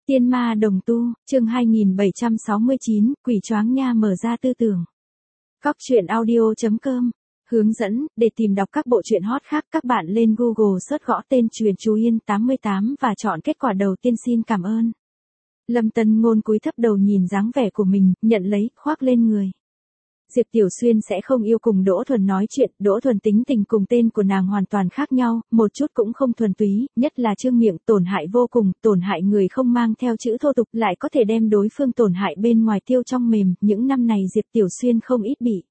Tiên ma đồng tu, chương 2769, quỷ choáng nha mở ra tư tưởng. Góc truyện audio.com. Hướng dẫn, để tìm đọc các bộ truyện hot khác các bạn lên Google search gõ tên Truyện Chú Yên 88 và chọn kết quả đầu tiên xin cảm ơn. Lâm Tân Ngôn cúi thấp đầu nhìn dáng vẻ của mình, nhận lấy, khoác lên người. Diệp Tiểu Xuyên sẽ không yêu cùng Đỗ Thuần nói chuyện, Đỗ Thuần tính tình cùng tên của nàng hoàn toàn khác nhau, một chút cũng không thuần túy, nhất là trương miệng tổn hại vô cùng, tổn hại người không mang theo chữ thô tục lại có thể đem đối phương tổn hại bên ngoài tiêu trong mềm, những năm này Diệp Tiểu Xuyên không ít bị.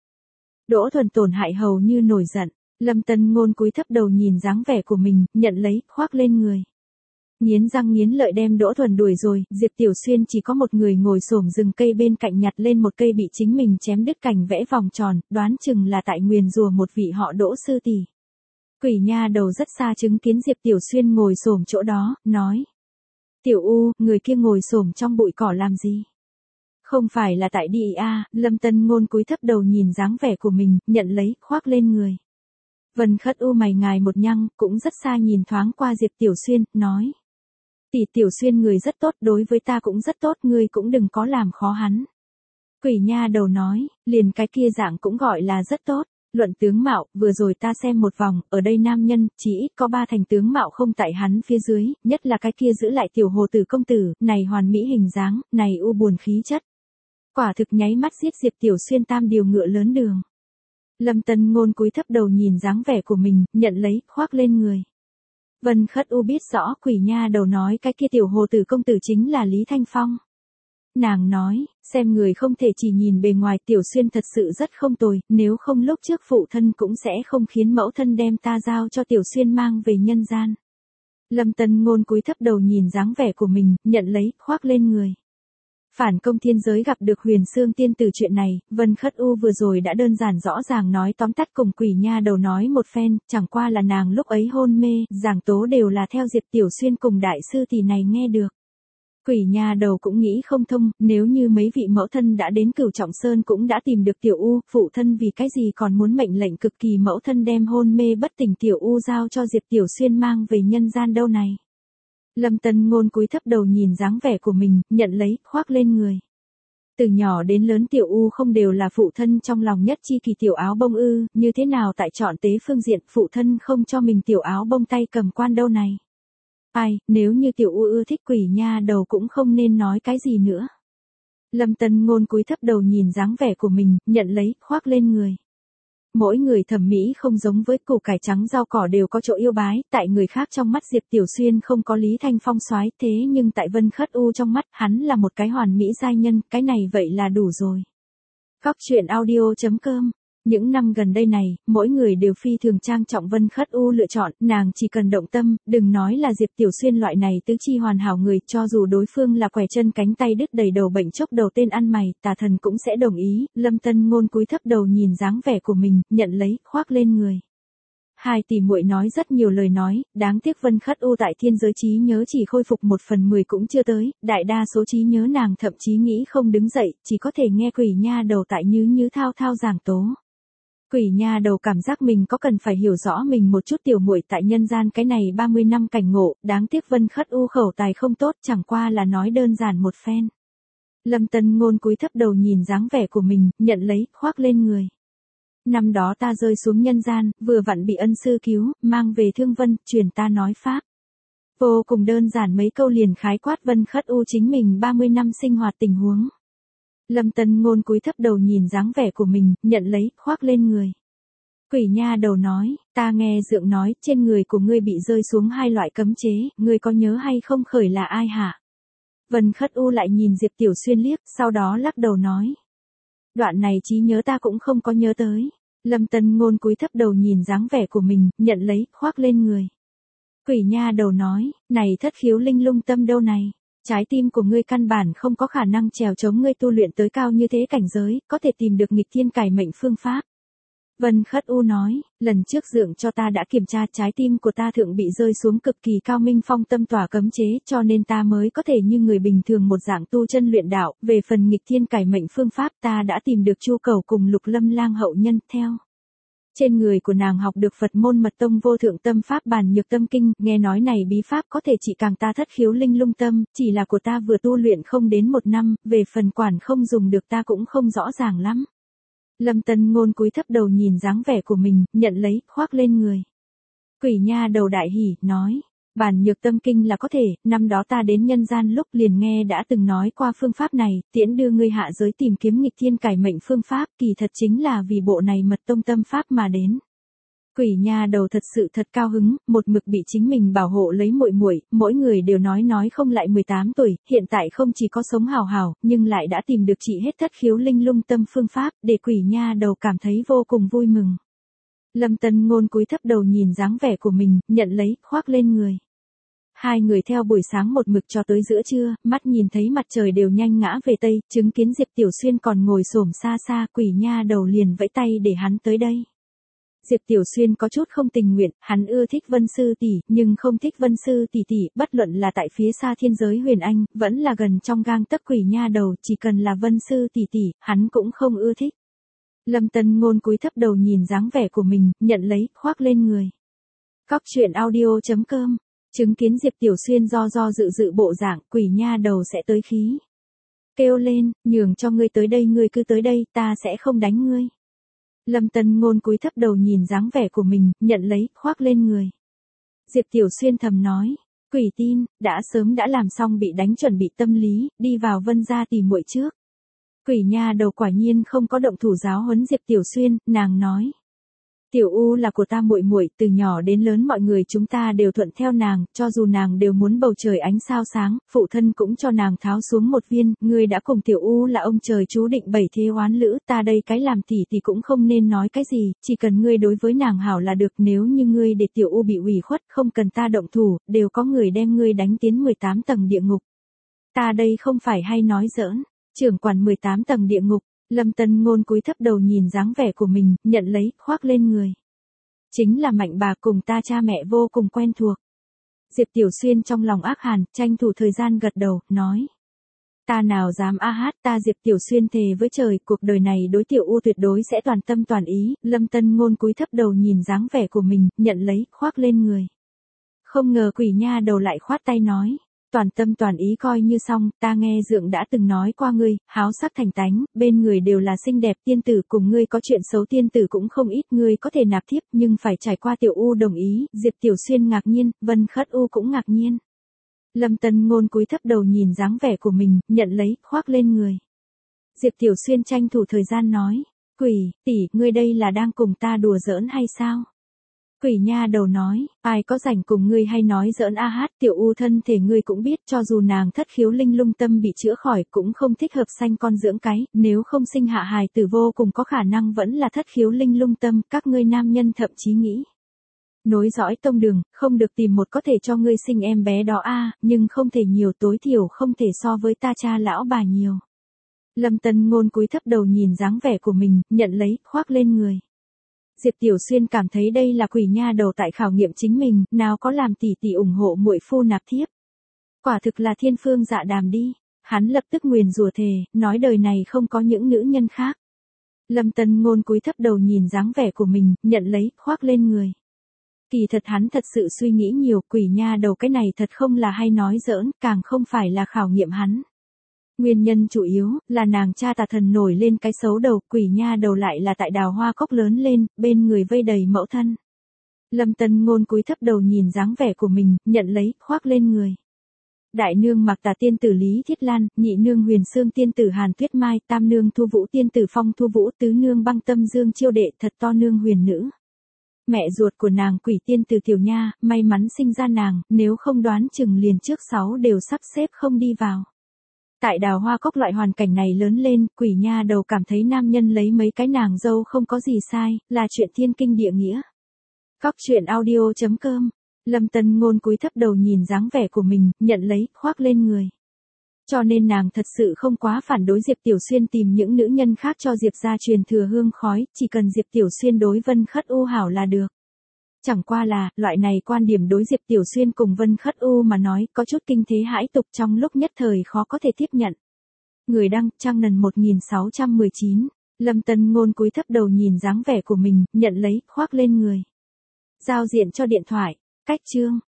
Đỗ Thuần tổn hại hầu như nổi giận, Lâm Tân Ngôn cúi thấp đầu nhìn dáng vẻ của mình, nhận lấy, khoác lên người. Nghiến răng nghiến lợi đem Đỗ Thuần đuổi rồi, Diệp Tiểu Xuyên chỉ có một người ngồi xổm rừng cây bên cạnh nhặt lên một cây bị chính mình chém đứt cành vẽ vòng tròn, đoán chừng là tại nguyền rủa một vị họ Đỗ sư tỷ. Quỷ nha đầu rất xa chứng kiến Diệp Tiểu Xuyên ngồi xổm chỗ đó, nói: "Tiểu U, người kia ngồi xổm trong bụi cỏ làm gì?" "Không phải là tại đi à?" Lâm Tân Ngôn cúi thấp đầu nhìn dáng vẻ của mình, nhận lấy, khoác lên người. Vân Khất U mày ngài một nhăng, cũng rất xa nhìn thoáng qua Diệp Tiểu Xuyên, nói: "Tỷ Tiểu Xuyên người rất tốt, đối với ta cũng rất tốt, ngươi cũng đừng có làm khó hắn." Quỷ nha đầu nói: "Liền cái kia dạng cũng gọi là rất tốt. Luận tướng mạo, vừa rồi ta xem một vòng, ở đây nam nhân, chỉ ít có 3 thành tướng mạo không tại hắn phía dưới, nhất là cái kia giữ lại tiểu hồ tử công tử, này hoàn mỹ hình dáng, này u buồn khí chất. Quả thực nháy mắt giết Diệp Tiểu Xuyên tam điều ngựa lớn đường." Lâm Tân Ngôn cúi thấp đầu nhìn dáng vẻ của mình, nhận lấy, khoác lên người. Vân Khất U biết rõ quỷ nha đầu nói cái kia tiểu hồ tử công tử chính là Lý Thanh Phong. Nàng nói, xem người không thể chỉ nhìn bề ngoài, Tiểu Xuyên thật sự rất không tồi, nếu không lúc trước phụ thân cũng sẽ không khiến mẫu thân đem ta giao cho Tiểu Xuyên mang về nhân gian. Lâm Tân Ngôn cúi thấp đầu nhìn dáng vẻ của mình, nhận lấy, khoác lên người. Phản công thiên giới gặp được Huyền Xương tiên tử chuyện này, Vân Khất U vừa rồi đã đơn giản rõ ràng nói tóm tắt cùng quỷ nha đầu nói một phen, chẳng qua là nàng lúc ấy hôn mê, giảng tố đều là theo Diệp Tiểu Xuyên cùng đại sư tỷ này nghe được. Quỷ nha đầu cũng nghĩ không thông, nếu như mấy vị mẫu thân đã đến Cửu Trọng Sơn cũng đã tìm được Tiểu U, phụ thân vì cái gì còn muốn mệnh lệnh cực kỳ mẫu thân đem hôn mê bất tỉnh Tiểu U giao cho Diệp Tiểu Xuyên mang về nhân gian đâu này. Lâm Tân Ngôn cúi thấp đầu nhìn dáng vẻ của mình, nhận lấy, khoác lên người. Từ nhỏ đến lớn Tiểu U không đều là phụ thân trong lòng nhất chi kỳ tiểu áo bông ư, như thế nào tại chọn tế phương diện phụ thân không cho mình tiểu áo bông tay cầm quan đâu này. Ai, nếu như Tiểu U ưa thích quỷ nha đầu cũng không nên nói cái gì nữa. Lâm Tân Ngôn cúi thấp đầu nhìn dáng vẻ của mình, nhận lấy, khoác lên người. Mỗi người thẩm mỹ không giống với, củ cải trắng rau cỏ đều có chỗ yêu bái, tại người khác trong mắt Diệp Tiểu Xuyên không có Lý Thanh Phong soái, thế nhưng tại Vân Khất U trong mắt hắn là một cái hoàn mỹ giai nhân, cái này vậy là đủ rồi. Góc truyện audio.com. Những năm gần đây này, mỗi người đều phi thường trang trọng Vân Khất U lựa chọn, nàng chỉ cần động tâm, đừng nói là Diệp Tiểu Xuyên loại này tứ chi hoàn hảo người, cho dù đối phương là quẻ chân cánh tay đứt đầy đầu bệnh chốc đầu tên ăn mày, tà thần cũng sẽ đồng ý. Lâm Tân Ngôn cúi thấp đầu nhìn dáng vẻ của mình, nhận lấy, khoác lên người. Hai tỷ muội nói rất nhiều lời nói, đáng tiếc Vân Khất U tại thiên giới trí nhớ chỉ khôi phục 1/10 cũng chưa tới, đại đa số trí nhớ nàng thậm chí nghĩ không đứng dậy, chỉ có thể nghe quỷ nha đầu tại như thao thao giảng tố. Quỷ nha đầu cảm giác mình có cần phải hiểu rõ mình một chút tiểu muội tại nhân gian cái này 30 năm cảnh ngộ, đáng tiếc Vân Khất U khẩu tài không tốt, chẳng qua là nói đơn giản một phen. Lâm Tân Ngôn cúi thấp đầu nhìn dáng vẻ của mình, nhận lấy, khoác lên người. Năm đó ta rơi xuống nhân gian, vừa vặn bị ân sư cứu, mang về Thương Vân, truyền ta nói pháp. Vô cùng đơn giản mấy câu liền khái quát Vân Khất U chính mình 30 năm sinh hoạt tình huống. Lâm Tân Ngôn cúi thấp đầu nhìn dáng vẻ của mình, nhận lấy, khoác lên người. Quỷ nha đầu nói, ta nghe dượng nói, trên người của ngươi bị rơi xuống 2 loại cấm chế, ngươi có nhớ hay không khởi là ai hả? Vân Khất U lại nhìn Diệp Tiểu Xuyên liếc, sau đó lắc đầu nói. Đoạn này trí nhớ ta cũng không có nhớ tới. Lâm Tân Ngôn cúi thấp đầu nhìn dáng vẻ của mình, nhận lấy, khoác lên người. Quỷ nha đầu nói, này thất khiếu linh lung tâm đâu này. Trái tim của ngươi căn bản không có khả năng trèo chống ngươi tu luyện tới cao như thế cảnh giới, có thể tìm được nghịch thiên cải mệnh phương pháp. Vân Khất U nói, lần trước dượng cho ta đã kiểm tra trái tim của ta thượng bị rơi xuống cực kỳ cao minh phong tâm tỏa cấm chế, cho nên ta mới có thể như người bình thường một dạng tu chân luyện đạo, về phần nghịch thiên cải mệnh phương pháp ta đã tìm được Chu Cầu cùng Lục Lâm Lang hậu nhân, theo Trên người của nàng học được Phật môn mật tông vô thượng tâm pháp Bàn Nhược Tâm Kinh, nghe nói này bí pháp có thể trị càng ta thất khiếu linh lung tâm, chỉ là của ta vừa tu luyện không đến 1 năm, về phần quản không dùng được ta cũng không rõ ràng lắm. Lâm Tân Ngôn cúi thấp đầu nhìn dáng vẻ của mình, nhận lấy, khoác lên người. Quỷ nha đầu đại hỉ, nói. Bàn Nhược Tâm Kinh là có thể, năm đó ta đến nhân gian lúc liền nghe đã từng nói qua phương pháp này, tiễn đưa ngươi hạ giới tìm kiếm nghịch thiên cải mệnh phương pháp, kỳ thật chính là vì bộ này mật tông tâm pháp mà đến. Quỷ nha đầu thật sự thật cao hứng, một mực bị chính mình bảo hộ lấy muội muội, mỗi người đều nói không lại 18 tuổi, hiện tại không chỉ có sống hào hào, nhưng lại đã tìm được trị hết thất khiếu linh lung tâm phương pháp, để quỷ nha đầu cảm thấy vô cùng vui mừng. Lâm Tân Ngôn cúi thấp đầu nhìn dáng vẻ của mình, nhận lấy, khoác lên người. Hai người theo buổi sáng một mực cho tới giữa trưa, mắt nhìn thấy mặt trời đều nhanh ngã về tây, chứng kiến Diệp Tiểu Xuyên còn ngồi xổm xa xa, quỷ nha đầu liền vẫy tay để hắn tới đây. Diệp Tiểu Xuyên có chút không tình nguyện, hắn ưa thích Vân Sư tỷ, nhưng không thích Vân Sư tỷ tỷ, bất luận là tại phía xa thiên giới Huyền Anh, vẫn là gần trong gang tấc quỷ nha đầu, chỉ cần là Vân Sư tỷ tỷ, hắn cũng không ưa thích. Lâm Tân Ngôn cúi thấp đầu nhìn dáng vẻ của mình, nhận lấy, khoác lên người. Cóc truyện audio.com. Chứng kiến Diệp Tiểu Xuyên do dự bộ dạng, quỷ nha đầu sẽ tới khí. Kêu lên, nhường cho ngươi tới đây, ngươi cứ tới đây, ta sẽ không đánh ngươi. Lâm Tân Ngôn cúi thấp đầu nhìn dáng vẻ của mình, nhận lấy, khoác lên người. Diệp Tiểu Xuyên thầm nói, quỷ tin, đã sớm đã làm xong bị đánh chuẩn bị tâm lý, đi vào Vân gia tìm muội trước. Quỷ nha đầu quả nhiên không có động thủ giáo huấn Diệp Tiểu Xuyên, nàng nói. Tiểu U là của ta muội muội, từ nhỏ đến lớn mọi người chúng ta đều thuận theo nàng, cho dù nàng đều muốn bầu trời ánh sao sáng, phụ thân cũng cho nàng tháo xuống một viên, ngươi đã cùng Tiểu U là ông trời chú định 7 thế oán lữ, ta đây cái làm tỷ tỷ cũng không nên nói cái gì, chỉ cần ngươi đối với nàng hảo là được, nếu như ngươi để Tiểu U bị ủy khuất, không cần ta động thủ, đều có người đem ngươi đánh tiến 18 tầng địa ngục. Ta đây không phải hay nói giỡn, trưởng quản 18 tầng địa ngục. Lâm Tân Ngôn cúi thấp đầu nhìn dáng vẻ của mình, nhận lấy, khoác lên người. Chính là Mạnh bà cùng ta cha mẹ vô cùng quen thuộc. Diệp Tiểu Xuyên trong lòng ác hàn, tranh thủ thời gian gật đầu, nói. Ta nào dám ta Diệp Tiểu Xuyên thề với trời, cuộc đời này đối Tiểu U tuyệt đối sẽ toàn tâm toàn ý. Lâm Tân Ngôn cúi thấp đầu nhìn dáng vẻ của mình, nhận lấy, khoác lên người. Không ngờ quỷ nha đầu lại khoát tay nói. Toàn tâm toàn ý coi như xong, ta nghe Dượng đã từng nói qua ngươi, háo sắc thành tánh, bên người đều là xinh đẹp tiên tử, cùng ngươi có chuyện xấu tiên tử cũng không ít, ngươi có thể nạp thiếp nhưng phải trải qua Tiểu U đồng ý, Diệp Tiểu Xuyên ngạc nhiên, Vân Khất U cũng ngạc nhiên. Lâm Tân Ngôn cúi thấp đầu nhìn dáng vẻ của mình, nhận lấy, khoác lên người. Diệp Tiểu Xuyên tranh thủ thời gian nói, quỷ, tỷ, ngươi đây là đang cùng ta đùa giỡn hay sao? Quỷ nha đầu nói, ai có rảnh cùng ngươi hay nói giỡn Tiểu U thân thể ngươi cũng biết, cho dù nàng thất khiếu linh lung tâm bị chữa khỏi cũng không thích hợp sanh con dưỡng cái, nếu không sinh hạ hài tử vô cùng có khả năng vẫn là thất khiếu linh lung tâm, các ngươi nam nhân thậm chí nghĩ. Nối dõi tông đường, không được tìm một có thể cho ngươi sinh em bé đó nhưng không thể nhiều, tối thiểu không thể so với ta cha lão bà nhiều. Lâm Tân Ngôn cúi thấp đầu nhìn dáng vẻ của mình, nhận lấy, khoác lên người. Diệp Tiểu Xuyên cảm thấy đây là quỷ nha đầu tại khảo nghiệm chính mình, nào có làm tỷ tỷ ủng hộ muội phu nạp thiếp. Quả thực là thiên phương dạ đàm đi. Hắn lập tức nguyền rủa thề, nói đời này không có những nữ nhân khác. Lâm Tân Ngôn cúi thấp đầu nhìn dáng vẻ của mình, nhận lấy, khoác lên người. Kỳ thật hắn thật sự suy nghĩ nhiều, quỷ nha đầu cái này thật không là hay nói giỡn, càng không phải là khảo nghiệm hắn. Nguyên nhân chủ yếu là nàng cha tà thần nổi lên cái xấu đầu, quỷ nha đầu lại là tại Đào Hoa Cốc lớn lên, bên người vây đầy mẫu thân. Lâm Tân Ngôn cúi thấp đầu nhìn dáng vẻ của mình, nhận lấy, khoác lên người. Đại nương Mặc Tà tiên tử Lý Thiết Lan, nhị nương Huyền Sương tiên tử Hàn Tuyết Mai, tam nương Thu Vũ tiên tử Phong Thu Vũ, tứ nương Băng Tâm Dương Chiêu đệ, thật to nương huyền nữ. Mẹ ruột của nàng quỷ tiên tử Tiểu Nha, may mắn sinh ra nàng, nếu không đoán chừng liền trước 6 đều sắp xếp không đi vào. Tại Đào Hoa Cốc loại hoàn cảnh này lớn lên, quỷ nha đầu cảm thấy nam nhân lấy mấy cái nàng dâu không có gì sai, là chuyện thiên kinh địa nghĩa. Cóc truyện audio.com. Lâm Tân Ngôn cúi thấp đầu nhìn dáng vẻ của mình, nhận lấy, khoác lên người. Cho nên nàng thật sự không quá phản đối Diệp Tiểu Xuyên tìm những nữ nhân khác cho Diệp gia truyền thừa hương khói, chỉ cần Diệp Tiểu Xuyên đối Vân Khất U hảo là được. Chẳng qua là, loại này quan điểm đối Diệp Tiểu Xuyên cùng Vân Khất U mà nói, có chút kinh thế hãi tục, trong lúc nhất thời khó có thể tiếp nhận. Người đăng, Trang Nần 1619. Lâm Tân Ngôn cúi thấp đầu nhìn dáng vẻ của mình, nhận lấy, khoác lên người. Giao diện cho điện thoại. Cách chương.